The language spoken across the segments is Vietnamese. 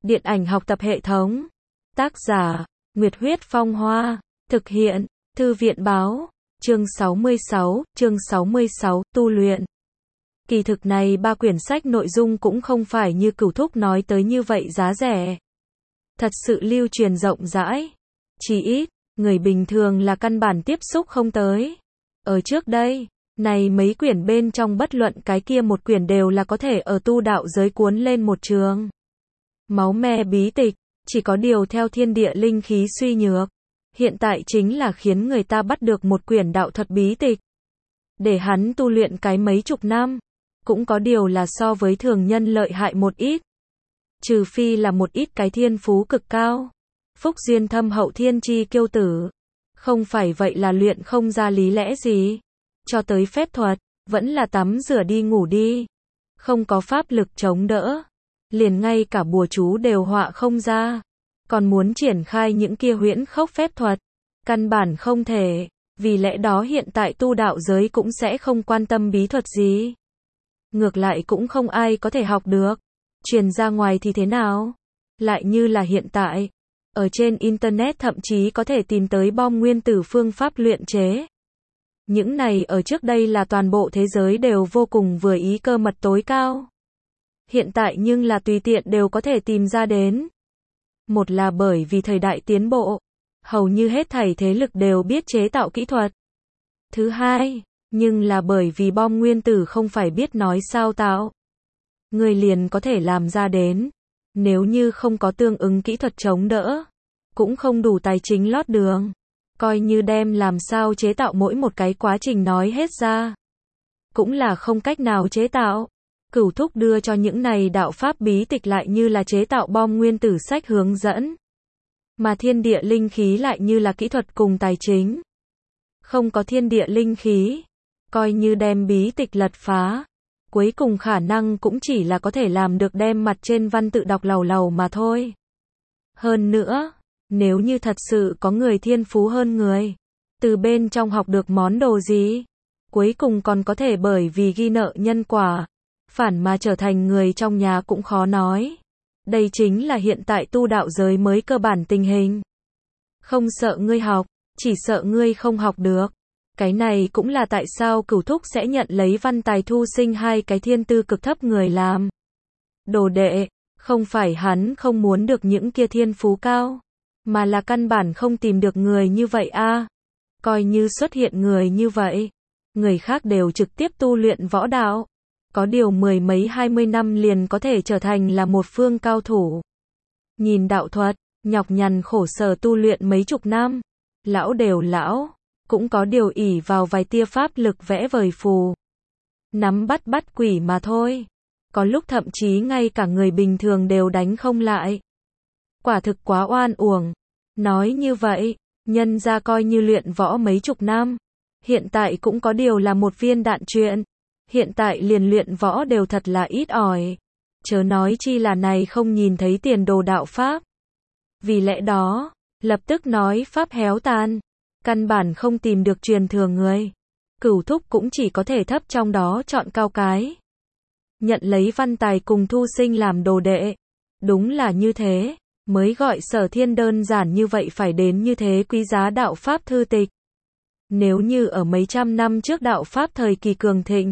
Điện ảnh học tập hệ thống. Tác giả, Nguyệt Huyết Phong Hoa. Thực hiện, Thư viện Báo. Chương 66, tu luyện. Kỳ thực này 3 quyển sách nội dung cũng không phải như Cửu Thúc nói tới như vậy giá rẻ. Thật sự lưu truyền rộng rãi. Chỉ ít, người bình thường là căn bản tiếp xúc không tới. Ở trước đây, này mấy quyển bên trong bất luận cái kia một quyển đều là có thể ở tu đạo giới cuốn lên một trường. Máu me bí tịch, chỉ có điều theo thiên địa linh khí suy nhược. Hiện tại chính là khiến người ta bắt được một quyển đạo thuật bí tịch. Để hắn tu luyện cái mấy chục năm. Cũng có điều là so với thường nhân lợi hại một ít. Trừ phi là một ít cái thiên phú cực cao. Phúc duyên thâm hậu thiên chi kiêu tử. Không phải vậy là luyện không ra lý lẽ gì. Cho tới phép thuật, vẫn là tắm rửa đi ngủ đi. Không có pháp lực chống đỡ. Liền ngay cả bùa chú đều họa không ra. Còn muốn triển khai những kia huyễn khốc phép thuật. Căn bản không thể. Vì lẽ đó hiện tại tu đạo giới cũng sẽ không quan tâm bí thuật gì. Ngược lại cũng không ai có thể học được. Truyền ra ngoài thì thế nào? Lại như là hiện tại. Ở trên Internet thậm chí có thể tìm tới bom nguyên tử phương pháp luyện chế. Những này ở trước đây là toàn bộ thế giới đều vô cùng vừa ý cơ mật tối cao. Hiện tại nhưng là tùy tiện đều có thể tìm ra đến. Một là bởi vì thời đại tiến bộ. Hầu như hết thảy thế lực đều biết chế tạo kỹ thuật. Thứ hai, nhưng là bởi vì bom nguyên tử không phải biết nói sao tạo. Người liền có thể làm ra đến. Nếu như không có tương ứng kỹ thuật chống đỡ, cũng không đủ tài chính lót đường. Coi như đem làm sao chế tạo mỗi một cái quá trình nói hết ra. Cũng là không cách nào chế tạo. Cửu Thúc đưa cho những này đạo pháp bí tịch lại như là chế tạo bom nguyên tử sách hướng dẫn. Mà thiên địa linh khí lại như là kỹ thuật cùng tài chính. Không có thiên địa linh khí, coi như đem bí tịch lật phá. Cuối cùng khả năng cũng chỉ là có thể làm được đem mặt trên văn tự đọc lầu lầu mà thôi. Hơn nữa, nếu như thật sự có người thiên phú hơn người, từ bên trong học được món đồ gì, cuối cùng còn có thể bởi vì ghi nợ nhân quả, phản mà trở thành người trong nhà cũng khó nói. Đây chính là hiện tại tu đạo giới mới cơ bản tình hình. Không sợ ngươi học, chỉ sợ ngươi không học được. Cái này cũng là tại sao Cửu Thúc sẽ nhận lấy Văn Tài Thu Sinh hai cái thiên tư cực thấp người làm đồ đệ. Không phải hắn không muốn được những kia thiên phú cao, mà là căn bản không tìm được người như vậy a. Coi như xuất hiện người như vậy, người khác đều trực tiếp tu luyện võ đạo. Có điều 10 mấy 20 năm liền có thể trở thành là một phương cao thủ. Nhìn đạo thuật, nhọc nhằn khổ sở tu luyện mấy chục năm. Lão đều lão, cũng có điều ỷ vào vài tia pháp lực vẽ vời phù. Nắm bắt quỷ mà thôi. Có lúc thậm chí ngay cả người bình thường đều đánh không lại. Quả thực quá oan uổng. Nói như vậy, nhân ra coi như luyện võ mấy chục năm. Hiện tại cũng có điều là một viên đạn chuyện. Hiện tại liền luyện võ đều thật là ít ỏi. Chớ nói chi là này không nhìn thấy tiền đồ đạo pháp. Vì lẽ đó, lập tức nói pháp héo tàn. Căn bản không tìm được truyền thừa người. Cửu Thúc cũng chỉ có thể thấp trong đó chọn cao cái. Nhận lấy Văn Tài cùng Thu Sinh làm đồ đệ. Đúng là như thế, mới gọi Sở Thiên đơn giản như vậy phải đến như thế quý giá đạo pháp thư tịch. Nếu như ở mấy trăm năm trước đạo pháp thời kỳ cường thịnh,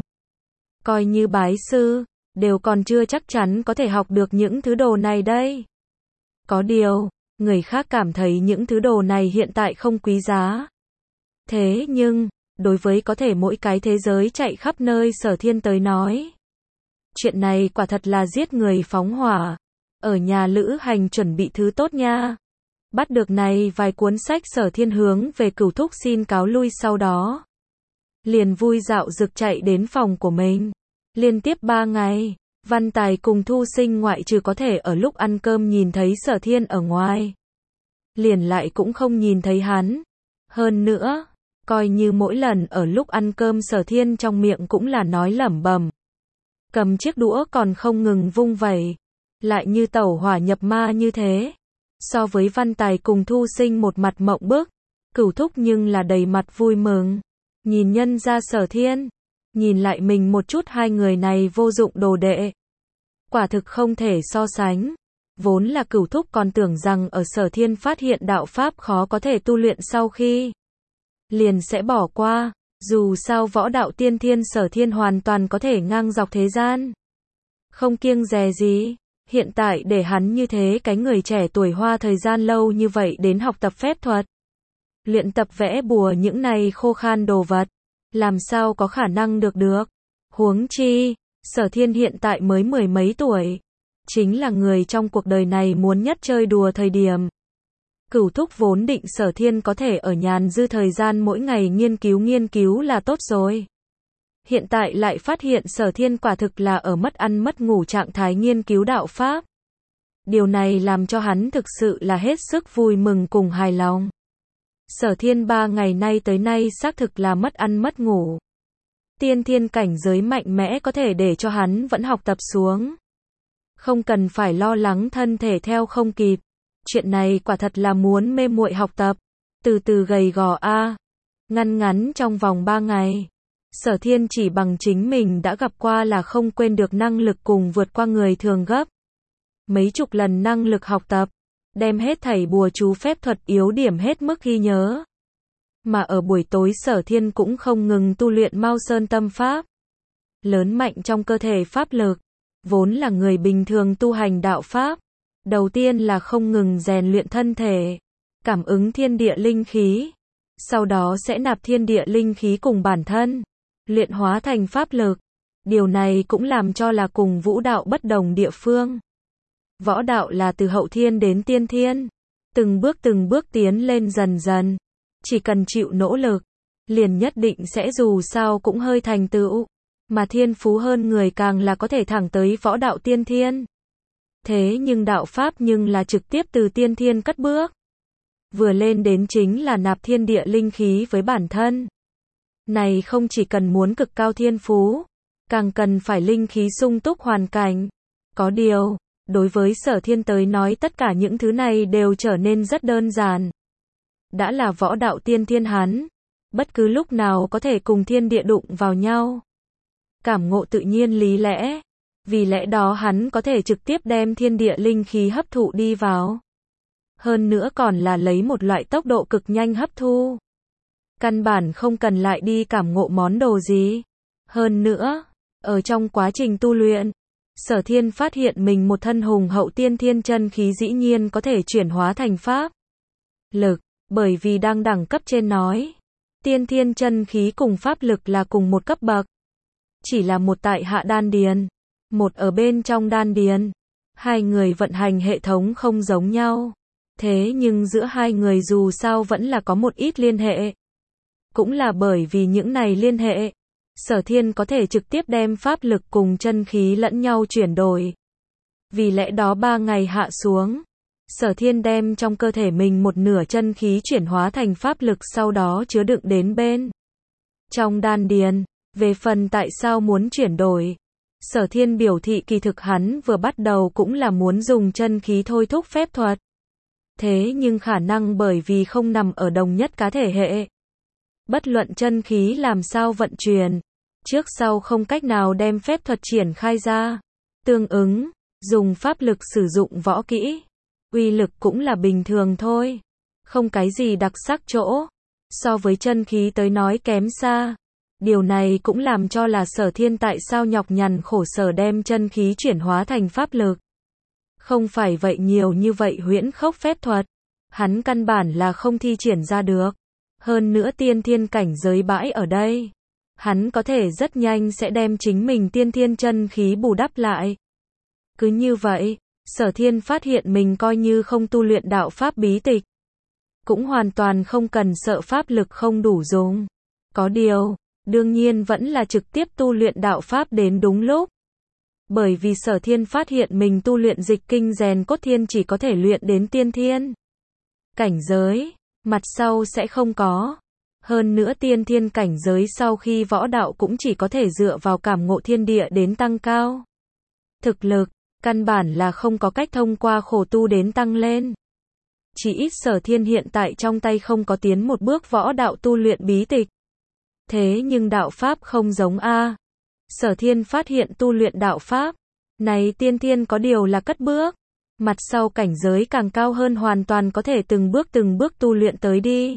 coi như bái sư, đều còn chưa chắc chắn có thể học được những thứ đồ này đây. Có điều, người khác cảm thấy những thứ đồ này hiện tại không quý giá. Thế nhưng, đối với có thể mỗi cái thế giới chạy khắp nơi Sở Thiên tới nói, chuyện này quả thật là giết người phóng hỏa. Ở nhà lữ hành chuẩn bị thứ tốt nha. Bắt được này vài cuốn sách Sở Thiên hướng về Cửu Thúc xin cáo lui sau đó. Liền vui dạo dực chạy đến phòng của mình. Liên tiếp 3 ngày, Văn Tài cùng Thu Sinh ngoại trừ có thể ở lúc ăn cơm nhìn thấy Sở Thiên ở ngoài. Liền lại cũng không nhìn thấy hắn. Hơn nữa, coi như mỗi lần ở lúc ăn cơm Sở Thiên trong miệng cũng là nói lẩm bẩm. Cầm chiếc đũa còn không ngừng vung vẩy. Lại như tẩu hỏa nhập ma như thế. So với Văn Tài cùng Thu Sinh một mặt mộng bức, Cửu Thúc nhưng là đầy mặt vui mừng. Nhìn nhân ra Sở Thiên, nhìn lại mình một chút hai người này vô dụng đồ đệ. Quả thực không thể so sánh. Vốn là Cửu Thúc còn tưởng rằng ở Sở Thiên phát hiện đạo pháp khó có thể tu luyện sau khi liền sẽ bỏ qua, dù sao võ đạo tiên thiên Sở Thiên hoàn toàn có thể ngang dọc thế gian. Không kiêng dè gì, hiện tại để hắn như thế cái người trẻ tuổi hoa thời gian lâu như vậy đến học tập phép thuật, luyện tập vẽ bùa những này khô khan đồ vật, làm sao có khả năng được. Huống chi, Sở Thiên hiện tại mới mười mấy tuổi, chính là người trong cuộc đời này muốn nhất chơi đùa thời điểm. Cửu Thúc vốn định Sở Thiên có thể ở nhàn dư thời gian mỗi ngày nghiên cứu là tốt rồi. Hiện tại lại phát hiện Sở Thiên quả thực là ở mất ăn mất ngủ trạng thái nghiên cứu đạo pháp. Điều này làm cho hắn thực sự là hết sức vui mừng cùng hài lòng. Sở Thiên 3 ngày nay tới nay xác thực là mất ăn mất ngủ. Tiên thiên cảnh giới mạnh mẽ có thể để cho hắn vẫn học tập xuống. Không cần phải lo lắng thân thể theo không kịp. Chuyện này quả thật là muốn mê muội học tập. Từ từ gầy gò a. Ngắn trong vòng 3 ngày. Sở Thiên chỉ bằng chính mình đã gặp qua là không quên được năng lực cùng vượt qua người thường gấp mấy chục lần năng lực học tập, đem hết thảy bùa chú phép thuật yếu điểm hết mức ghi nhớ. Mà ở buổi tối Sở Thiên cũng không ngừng tu luyện Mao Sơn tâm pháp. Lớn mạnh trong cơ thể pháp lực, vốn là người bình thường tu hành đạo pháp. Đầu tiên là không ngừng rèn luyện thân thể, cảm ứng thiên địa linh khí. Sau đó sẽ nạp thiên địa linh khí cùng bản thân, luyện hóa thành pháp lực. Điều này cũng làm cho là cùng vũ đạo bất đồng địa phương. Võ đạo là từ hậu thiên đến tiên thiên, từng bước tiến lên dần dần. Chỉ cần chịu nỗ lực, liền nhất định sẽ dù sao cũng hơi thành tựu. Mà thiên phú hơn người càng là có thể thẳng tới võ đạo tiên thiên. Thế nhưng đạo pháp nhưng là trực tiếp từ tiên thiên cất bước. Vừa lên đến chính là nạp thiên địa linh khí với bản thân. Này không chỉ cần muốn cực cao thiên phú, càng cần phải linh khí sung túc hoàn cảnh. Có điều, đối với Sở Thiên tới nói tất cả những thứ này đều trở nên rất đơn giản. Đã là võ đạo tiên thiên hắn, bất cứ lúc nào có thể cùng thiên địa đụng vào nhau. Cảm ngộ tự nhiên lý lẽ, vì lẽ đó hắn có thể trực tiếp đem thiên địa linh khí hấp thụ đi vào. Hơn nữa còn là lấy một loại tốc độ cực nhanh hấp thu. Căn bản không cần lại đi cảm ngộ món đồ gì. Hơn nữa, ở trong quá trình tu luyện, Sở Thiên phát hiện mình một thân hùng hậu tiên thiên chân khí dĩ nhiên có thể chuyển hóa thành pháp lực, bởi vì đang đẳng cấp trên nói, tiên thiên chân khí cùng pháp lực là cùng một cấp bậc. Chỉ là một tại hạ đan điền, một ở bên trong đan điền. Hai người vận hành hệ thống không giống nhau. Thế nhưng giữa hai người dù sao vẫn là có một ít liên hệ. Cũng là bởi vì những này liên hệ, Sở Thiên có thể trực tiếp đem pháp lực cùng chân khí lẫn nhau chuyển đổi. Vì lẽ đó 3 ngày hạ xuống, Sở Thiên đem trong cơ thể mình một nửa chân khí chuyển hóa thành pháp lực sau đó chứa đựng đến bên trong đan điền. Về phần tại sao muốn chuyển đổi, Sở Thiên biểu thị kỳ thực hắn vừa bắt đầu cũng là muốn dùng chân khí thôi thúc phép thuật. Thế nhưng khả năng bởi vì không nằm ở đồng nhất cá thể hệ. Bất luận chân khí làm sao vận chuyển, trước sau không cách nào đem phép thuật triển khai ra. Tương ứng, dùng pháp lực sử dụng võ kỹ, uy lực cũng là bình thường thôi. Không cái gì đặc sắc chỗ, so với chân khí tới nói kém xa. Điều này cũng làm cho là Sở Thiên tại sao nhọc nhằn khổ sở đem chân khí chuyển hóa thành pháp lực. Không phải vậy nhiều như vậy huyễn khốc phép thuật, hắn căn bản là không thi triển ra được. Hơn nữa tiên thiên cảnh giới bãi ở đây, hắn có thể rất nhanh sẽ đem chính mình tiên thiên chân khí bù đắp lại. Cứ như vậy, Sở Thiên phát hiện mình coi như không tu luyện đạo pháp bí tịch, cũng hoàn toàn không cần sợ pháp lực không đủ dùng. Có điều, đương nhiên vẫn là trực tiếp tu luyện đạo pháp đến đúng lúc. Bởi vì Sở Thiên phát hiện mình tu luyện dịch kinh rèn cốt thiên chỉ có thể luyện đến tiên thiên cảnh giới, mặt sau sẽ không có. Hơn nữa tiên thiên cảnh giới sau khi võ đạo cũng chỉ có thể dựa vào cảm ngộ thiên địa đến tăng cao thực lực, căn bản là không có cách thông qua khổ tu đến tăng lên. Chỉ ít Sở Thiên hiện tại trong tay không có tiến một bước võ đạo tu luyện bí tịch. Thế nhưng đạo pháp không giống a. Sở Thiên phát hiện tu luyện đạo pháp này tiên thiên có điều là cất bước, Mặt sau cảnh giới càng cao hơn hoàn toàn có thể từng bước tu luyện tới đi.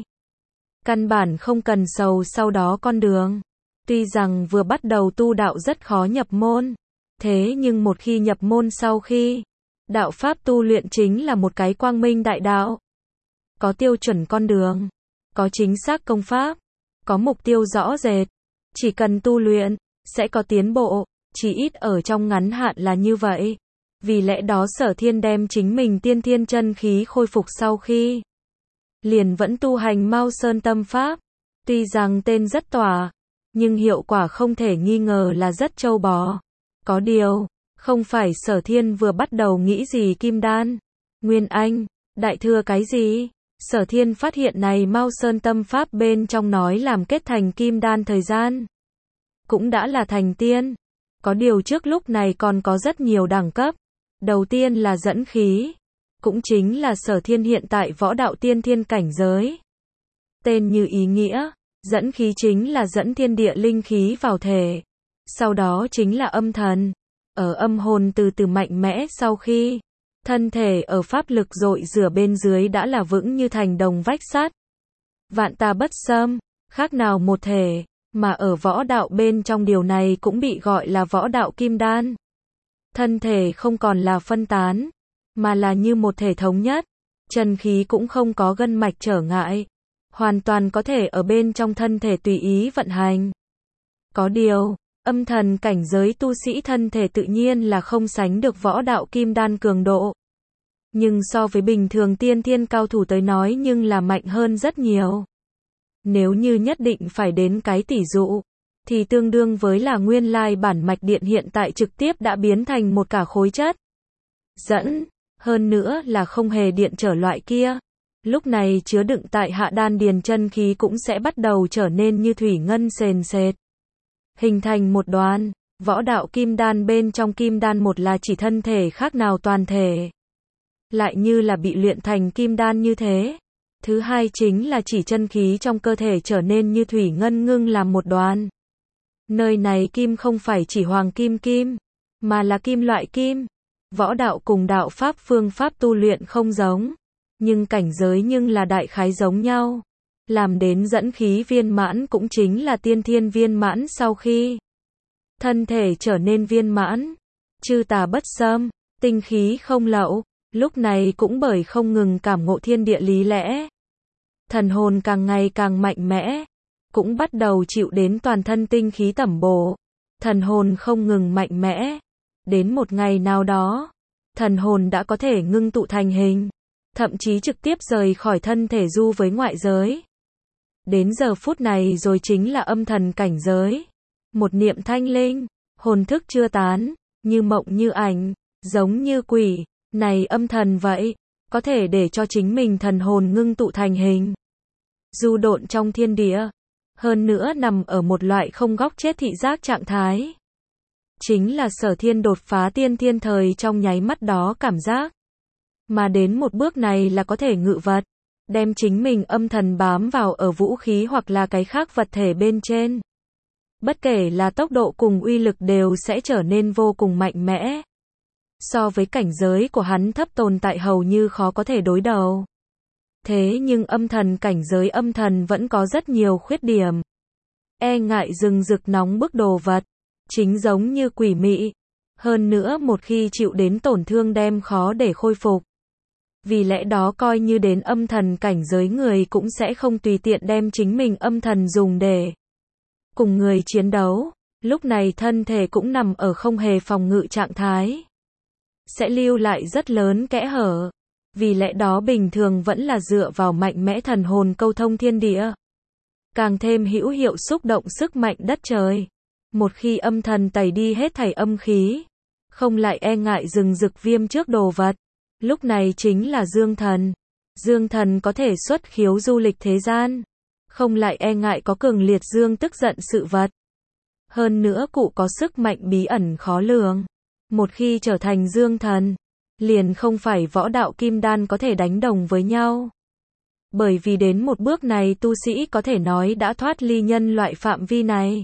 Căn bản không cần sầu sau đó con đường. Tuy rằng vừa bắt đầu tu đạo rất khó nhập môn, thế nhưng một khi nhập môn sau khi, đạo pháp tu luyện chính là một cái quang minh đại đạo. Có tiêu chuẩn con đường, có chính xác công pháp, có mục tiêu rõ rệt, chỉ cần tu luyện, sẽ có tiến bộ, chỉ ít ở trong ngắn hạn là như vậy. Vì lẽ đó Sở Thiên đem chính mình tiên thiên chân khí khôi phục sau khi, liền vẫn tu hành Mao Sơn Tâm Pháp. Tuy rằng tên rất tỏa, nhưng hiệu quả không thể nghi ngờ là rất trâu bò. Có điều, không phải Sở Thiên vừa bắt đầu nghĩ gì kim đan, Nguyên Anh, Đại Thừa cái gì. Sở Thiên phát hiện này Mao Sơn Tâm Pháp bên trong nói làm kết thành kim đan thời gian, cũng đã là thành tiên. Có điều trước lúc này còn có rất nhiều đẳng cấp. Đầu tiên là dẫn khí, cũng chính là Sở Thiên hiện tại võ đạo tiên thiên cảnh giới. Tên như ý nghĩa, dẫn khí chính là dẫn thiên địa linh khí vào thể. Sau đó chính là âm thần, ở âm hồn từ từ mạnh mẽ sau khi, thân thể ở pháp lực dội rửa bên dưới đã là vững như thành đồng vách sắt. Vạn tà bất xâm, khác nào một thể, mà ở võ đạo bên trong điều này cũng bị gọi là võ đạo kim đan. Thân thể không còn là phân tán, mà là như một thể thống nhất, chân khí cũng không có gân mạch trở ngại, hoàn toàn có thể ở bên trong thân thể tùy ý vận hành. Có điều, âm thần cảnh giới tu sĩ thân thể tự nhiên là không sánh được võ đạo kim đan cường độ. Nhưng so với bình thường tiên thiên cao thủ tới nói nhưng là mạnh hơn rất nhiều. Nếu như nhất định phải đến cái tỷ dụ, thì tương đương với là nguyên lai bản mạch điện hiện tại trực tiếp đã biến thành một cả khối chất dẫn, hơn nữa là không hề điện trở loại kia. Lúc này chứa đựng tại hạ đan điền chân khí cũng sẽ bắt đầu trở nên như thủy ngân sền sệt, hình thành một đoàn. Võ đạo kim đan bên trong kim đan một là chỉ thân thể khác nào toàn thể, lại như là bị luyện thành kim đan như thế. Thứ hai chính là chỉ chân khí trong cơ thể trở nên như thủy ngân ngưng làm một đoàn. Nơi này kim không phải chỉ hoàng kim kim, mà là kim loại kim. Võ đạo cùng đạo pháp phương pháp tu luyện không giống, nhưng cảnh giới nhưng là đại khái giống nhau. Làm đến dẫn khí viên mãn cũng chính là tiên thiên viên mãn sau khi thân thể trở nên viên mãn, chư tà bất xâm, tinh khí không lậu. Lúc này cũng bởi không ngừng cảm ngộ thiên địa lý lẽ, thần hồn càng ngày càng mạnh mẽ, cũng bắt đầu chịu đến toàn thân tinh khí tẩm bổ. Thần hồn không ngừng mạnh mẽ, đến một ngày nào đó, thần hồn đã có thể ngưng tụ thành hình, thậm chí trực tiếp rời khỏi thân thể du với ngoại giới. Đến giờ phút này rồi chính là âm thần cảnh giới. Một niệm thanh linh, hồn thức chưa tán, như mộng như ảnh, giống như quỷ. Này âm thần vậy, có thể để cho chính mình thần hồn ngưng tụ thành hình, du độn trong thiên địa, hơn nữa nằm ở một loại không góc chết thị giác trạng thái. Chính là Sở Thiên đột phá tiên thiên thời trong nháy mắt đó cảm giác. Mà đến một bước này là có thể ngự vật, đem chính mình âm thần bám vào ở vũ khí hoặc là cái khác vật thể bên trên. Bất kể là tốc độ cùng uy lực đều sẽ trở nên vô cùng mạnh mẽ. So với cảnh giới của hắn thấp tồn tại hầu như khó có thể đối đầu. Thế nhưng âm thần cảnh giới âm thần vẫn có rất nhiều khuyết điểm. E ngại rừng rực nóng bức đồ vật, chính giống như quỷ mị. Hơn nữa một khi chịu đến tổn thương đem khó để khôi phục. Vì lẽ đó coi như đến âm thần cảnh giới người cũng sẽ không tùy tiện đem chính mình âm thần dùng để cùng người chiến đấu. Lúc này thân thể cũng nằm ở không hề phòng ngự trạng thái, sẽ lưu lại rất lớn kẽ hở. Vì lẽ đó bình thường vẫn là dựa vào mạnh mẽ thần hồn câu thông thiên địa, càng thêm hữu hiệu xúc động sức mạnh đất trời. Một khi âm thần tẩy đi hết thảy âm khí, không lại e ngại rừng rực viêm trước đồ vật, lúc này chính là dương thần. Dương thần có thể xuất khiếu du lịch thế gian, không lại e ngại có cường liệt dương tức giận sự vật. Hơn nữa cụ có sức mạnh bí ẩn khó lường. Một khi trở thành dương thần, liền không phải võ đạo kim đan có thể đánh đồng với nhau. Bởi vì đến một bước này tu sĩ có thể nói đã thoát ly nhân loại phạm vi này,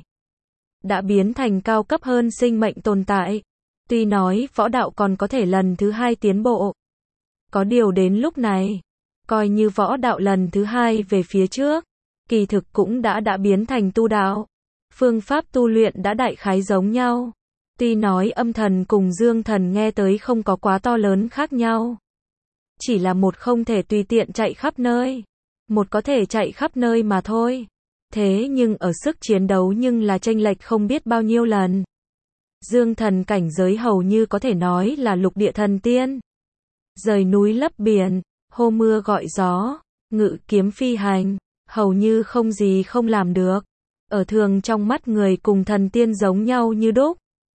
đã biến thành cao cấp hơn sinh mệnh tồn tại. Tuy nói võ đạo còn có thể lần thứ hai tiến bộ, Có điều đến lúc này, coi như võ đạo lần thứ 2 về phía trước, kỳ thực cũng đã biến thành tu đạo. Phương pháp tu luyện đã đại khái giống nhau. Tuy nói âm thần cùng dương thần nghe tới không có quá to lớn khác nhau. Chỉ là một không thể tùy tiện chạy khắp nơi, một có thể chạy khắp nơi mà thôi. Thế nhưng ở sức chiến đấu nhưng là chênh lệch không biết bao nhiêu lần. Dương thần cảnh giới hầu như có thể nói là lục địa thần tiên. Rời núi lấp biển, hô mưa gọi gió, ngự kiếm phi hành, hầu như không gì không làm được. Ở thường trong mắt người cùng thần tiên giống nhau như đúc.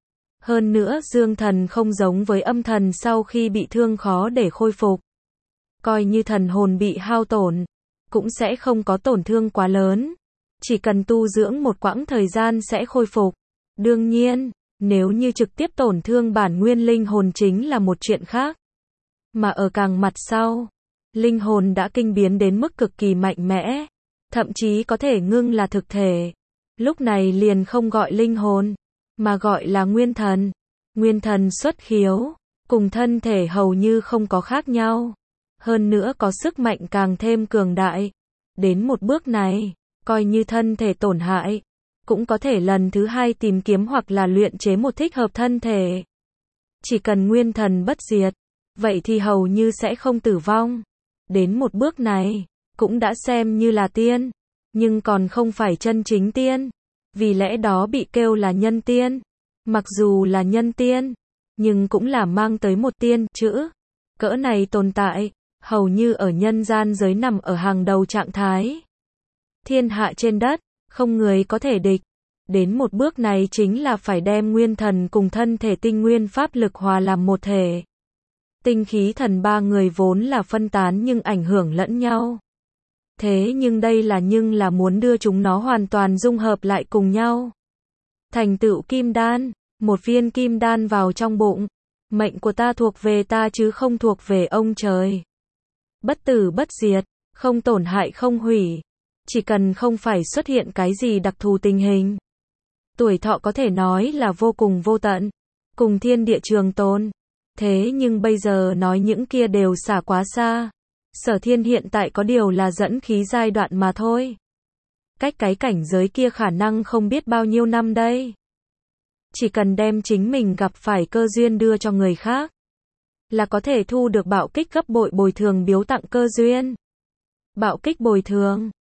Hơn nữa dương thần không giống với âm thần sau khi bị thương khó để khôi phục. Coi như thần hồn bị hao tổn, cũng sẽ không có tổn thương quá lớn. Chỉ cần tu dưỡng một quãng thời gian sẽ khôi phục. Đương nhiên, nếu như trực tiếp tổn thương bản nguyên linh hồn chính là một chuyện khác. Mà ở càng mặt sau, linh hồn đã kinh biến đến mức cực kỳ mạnh mẽ, thậm chí có thể ngưng là thực thể. Lúc này liền không gọi linh hồn, mà gọi là nguyên thần. Nguyên thần xuất khiếu, cùng thân thể hầu như không có khác nhau. Hơn nữa có sức mạnh càng thêm cường đại. Đến một bước này, coi như thân thể tổn hại, cũng có thể lần thứ 2 tìm kiếm hoặc là luyện chế một thích hợp thân thể. Chỉ cần nguyên thần bất diệt, vậy thì hầu như sẽ không tử vong. Đến một bước này, cũng đã xem như là tiên, nhưng còn không phải chân chính tiên. Vì lẽ đó bị kêu là nhân tiên. Mặc dù là nhân tiên, nhưng cũng là mang tới một tiên chữ. Cỡ này tồn tại, hầu như ở nhân gian giới nằm ở hàng đầu trạng thái. Thiên hạ trên đất, không người có thể địch. Đến một bước này chính là phải đem nguyên thần cùng thân thể tinh nguyên pháp lực hòa làm một thể. Tinh khí thần ba người vốn là phân tán nhưng ảnh hưởng lẫn nhau. Thế nhưng đây là muốn đưa chúng nó hoàn toàn dung hợp lại cùng nhau. Thành tựu kim đan, một viên kim đan vào trong bụng. Mệnh của ta thuộc về ta chứ không thuộc về ông trời. Bất tử bất diệt, không tổn hại không hủy. Chỉ cần không phải xuất hiện cái gì đặc thù tình hình. Tuổi thọ có thể nói là vô cùng vô tận, cùng thiên địa trường tồn. Thế nhưng bây giờ nói những kia đều xả quá xa. Sở Thiên hiện tại có điều là dẫn khí giai đoạn mà thôi. Cách cái cảnh giới kia khả năng không biết bao nhiêu năm đây. Chỉ cần đem chính mình gặp phải cơ duyên đưa cho người khác, là có thể thu được bạo kích gấp bội bồi thường biếu tặng cơ duyên. Bạo kích bồi thường,